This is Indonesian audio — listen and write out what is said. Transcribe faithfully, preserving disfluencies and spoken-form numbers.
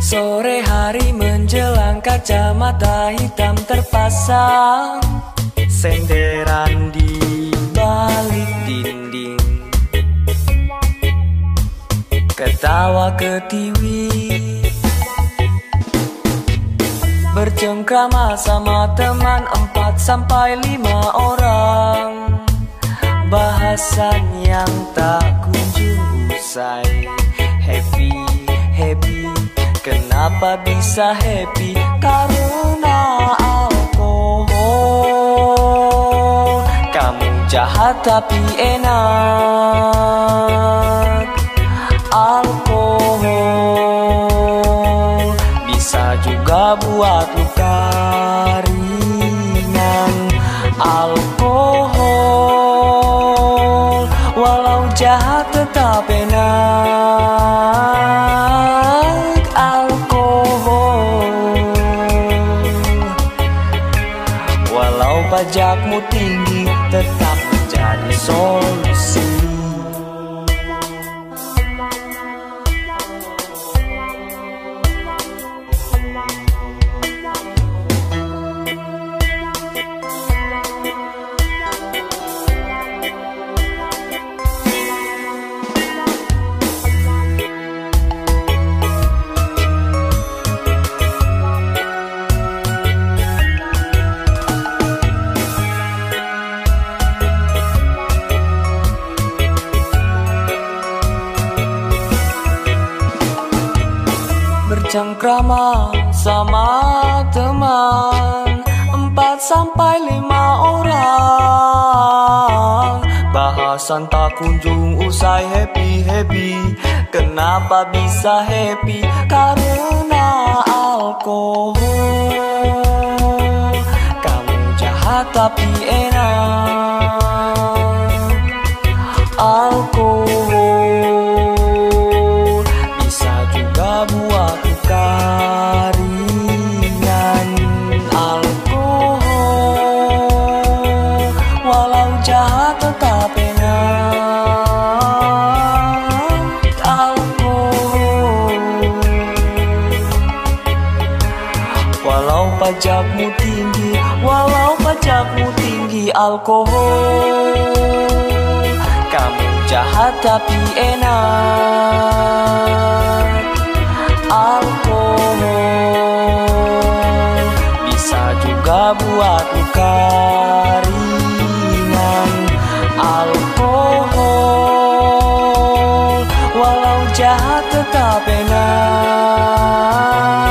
Sore hari menjelang kacamata hitam terpasang, senderan di balik dinding, ketawa ketiwi, bercengkrama sama teman empat sampai lima orang, bahasan yang tak kunjung usai. Happy, happy, kenapa bisa happy? Karena alkohol. Kamu jahat tapi enak. Alkohol bisa juga buat luka ringan. Alkohol walau jahat tetap enak. Walau pajakmu tinggi tetap menjadi solusi. Bercengkrama sama teman empat sampai lima orang, bahasan tak kunjung usai. Happy, happy, kenapa bisa happy? Karena alkohol. Kamu jahat tapi enak. Alkohol bisa juga buat ringan. Alkohol walau jahat tetap enak. Alkohol walau pajakmu tinggi, walau pajakmu tinggi. Alkohol kamu jahat tapi enak. Alkohol bisa juga buat luka ringan. Alkohol walau jahat tetap enak.